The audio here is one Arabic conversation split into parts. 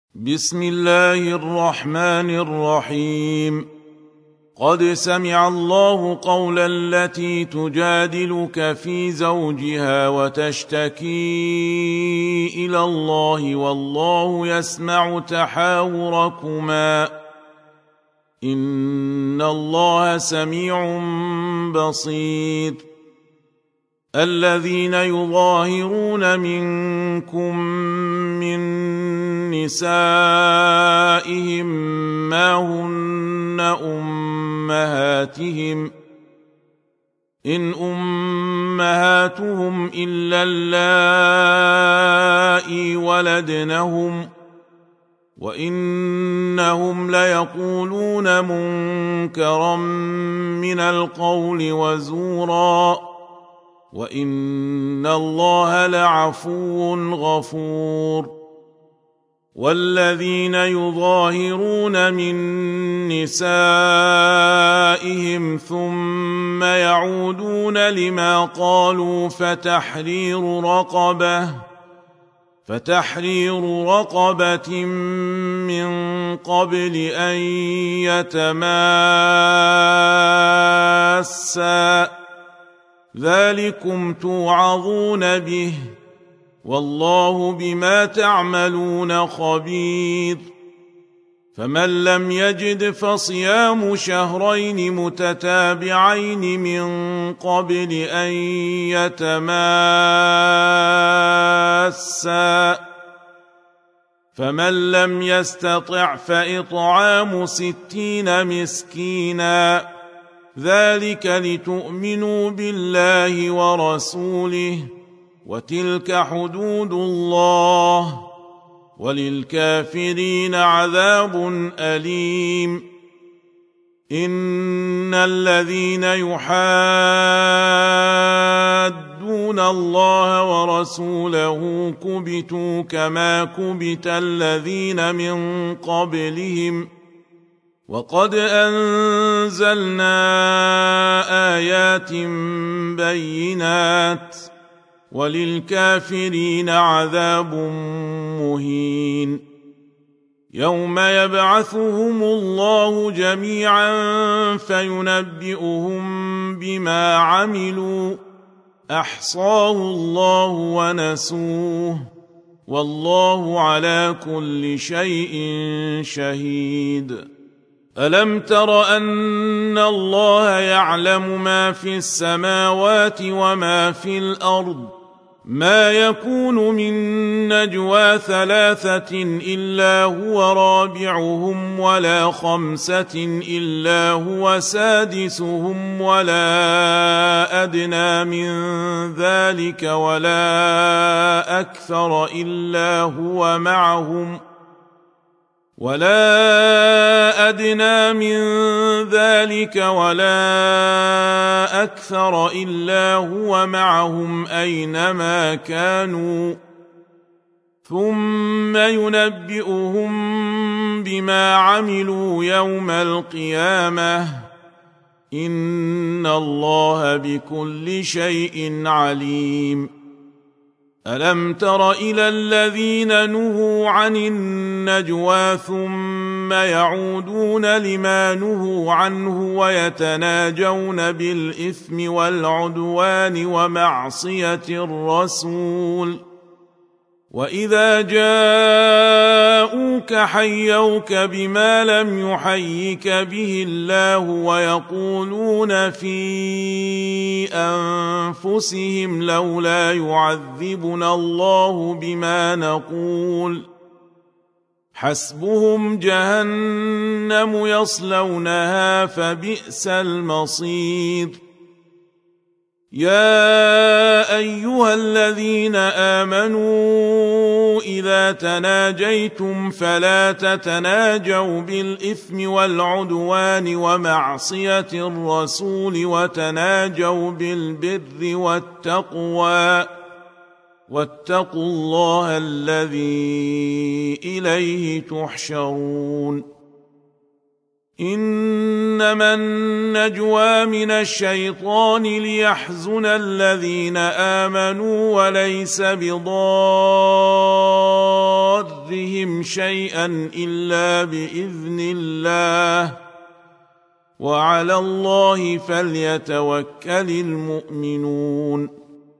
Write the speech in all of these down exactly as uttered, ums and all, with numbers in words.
بسم الله الرحمن الرحيم. قد سمع الله قول التي تجادلك في زوجها وتشتكي إلى الله والله يسمع تحاوركما إن الله سميع بصير. الذين يظاهرون منكم من نسائهم ما هن أمهاتهم إن أمهاتهم إلا اللائي ولدنهم وإنهم ليقولون منكرا من القول وزورا وإن الله لعفو غفور. والذين يظاهرون من نسائهم ثم يعودون لما قالوا فتحرير رقبة فتحرير رقبة من قبل أن يتماسا ذلكم توعظون به والله بما تعملون خبير. فمن لم يجد فصيام شهرين متتابعين من قبل أن يتماسا فمن لم يستطع فإطعام ستين مسكينا ذلك لتؤمنوا بالله ورسوله وتلك حدود الله وللكافرين عذاب أليم. إن الذين يحادون الله ورسوله كبتوا كما كبت الذين من قبلهم وقد أنزلنا آيات بينات وللكافرين عذاب مهين. يوم يبعثهم الله جميعا فينبئهم بما عملوا أحصاه الله ونسوه والله على كل شيء شهيد. ألم تر أن الله يعلم ما في السماوات وما في الأرض ما يكون من نجوى ثلاثة إلا هو رابعهم ولا خمسة إلا هو سادسهم ولا أدنى من ذلك ولا أكثر إلا هو معهم ولا أدنى من ذلك ولا أكثر إلا هو معهم أينما كانوا ثم ينبئهم بما عملوا يوم القيامة إن الله بكل شيء عليم. ألم تر إلى الذين نهوا عن النجوى ثم يعودون لما نهوا عنه ويتناجون بالإثم والعدوان ومعصية الرسول وإذا جاءوك حيوك بما لم يحيك به الله ويقولون في أنفسهم لولا يعذبنا الله بما نقول حسبهم جهنم يصلونها فبئس المصير. يا أيها الذين آمنوا إذا تناجيتم فلا تتناجوا بالإثم والعدوان ومعصية الرسول وتناجوا بالبر والتقوى واتقوا الله الذي إليه تحشرون. إنما النجوى من الشيطان ليحزن الذين آمنوا وليس بضارهم شيئا إلا بإذن الله وعلى الله فليتوكل المؤمنون.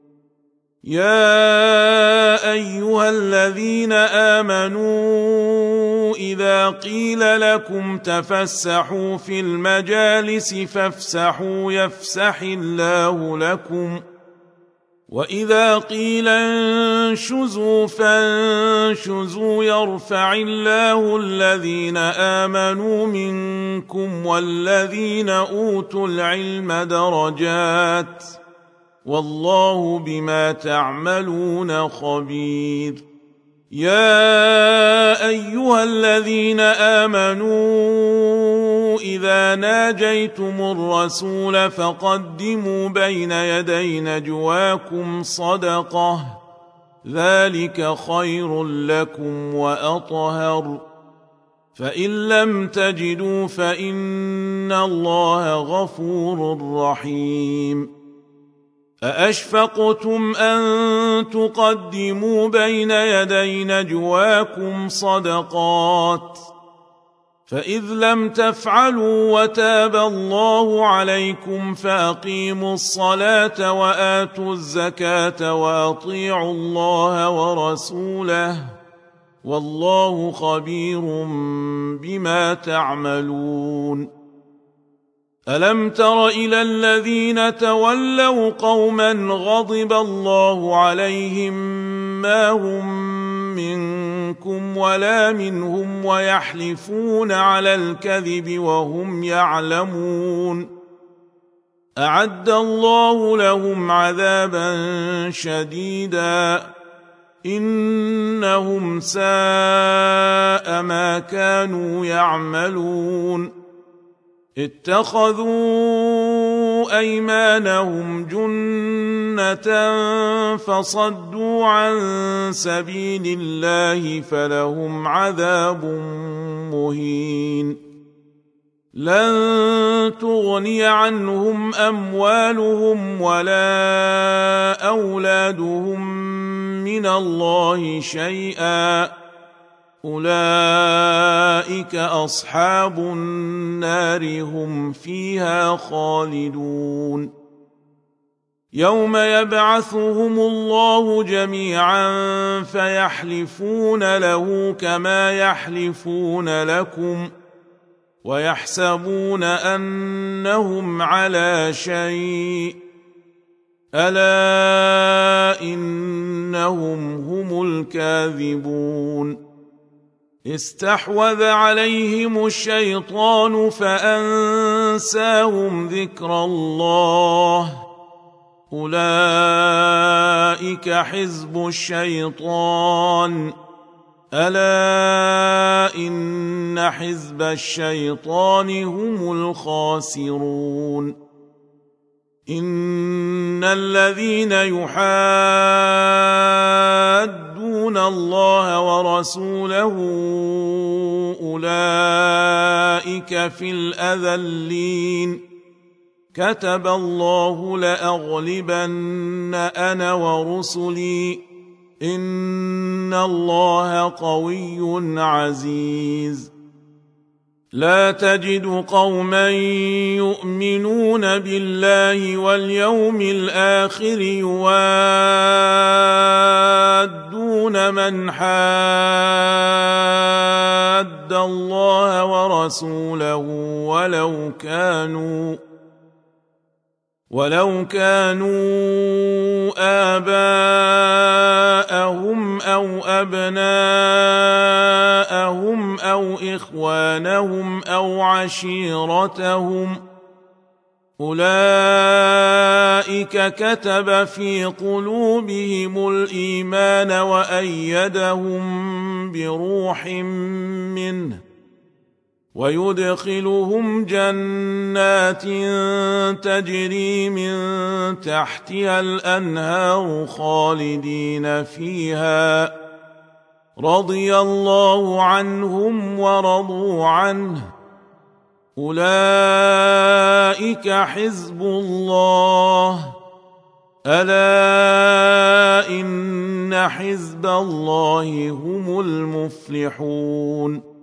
يا أيها الذين آمنوا إذا قيل لكم تفسحوا في المجالس فافسحوا يفسح الله لكم وإذا قيل انشزوا فانشزوا يرفع الله الذين آمنوا منكم والذين أوتوا العلم درجات والله بما تعملون خبير. يا أيها الذين آمنوا إذا ناجيتم الرسول فقدموا بين يدي نجواكم صدقة ذلك خير لكم وأطهر فإن لم تجدوا فإن الله غفور رحيم. أأشفقتم أن تقدموا بين يدي نجواكم صدقات فإذ لم تفعلوا وتاب الله عليكم فأقيموا الصلاة وآتوا الزكاة وأطيعوا الله ورسوله والله خبير بما تعملون. ألم تر إلى الذين تولوا قوما غضب الله عليهم ما هم منكم ولا منهم ويحلفون على الكذب وهم يعلمون أعد الله لهم عذابا شديدا إنهم ساء ما كانوا يعملون. اتخذوا أيمانهم جنة فصدوا عن سبيل الله فلهم عذاب مهين. لن تغني عنهم أموالهم ولا أولادهم من الله شيئا أولئك أصحاب النار هم فيها خالدون. يوم يبعثهم الله جميعا فيحلفون له كما يحلفون لكم ويحسبون أنهم على شيء ألا إنهم هم الكاذبون. استحوذ عليهم الشيطان فأنساهم ذكر الله أولئك حزب الشيطان ألا إن حزب الشيطان هم الخاسرون. إن الذين يحادون الله ورسوله أولئك في الأذلين كتب الله لأغلبن أنا ورسلي إن الله قوي عزيز. لا تجد قوما يؤمنون بالله واليوم الآخر يوادون من حاد الله ورسوله ولو كانوا ولو كانوا آباءهم أو أبناءهم أو إخوانهم أو عشيرتهم أولئك كتب في قلوبهم الإيمان وأيدهم بروح منه ويدخلهم جنات تجري من تحتها الأنهار خالدين فيها رضي الله عنهم ورضوا عنه أولئك حزب الله ألا إن حزب الله هم المفلحون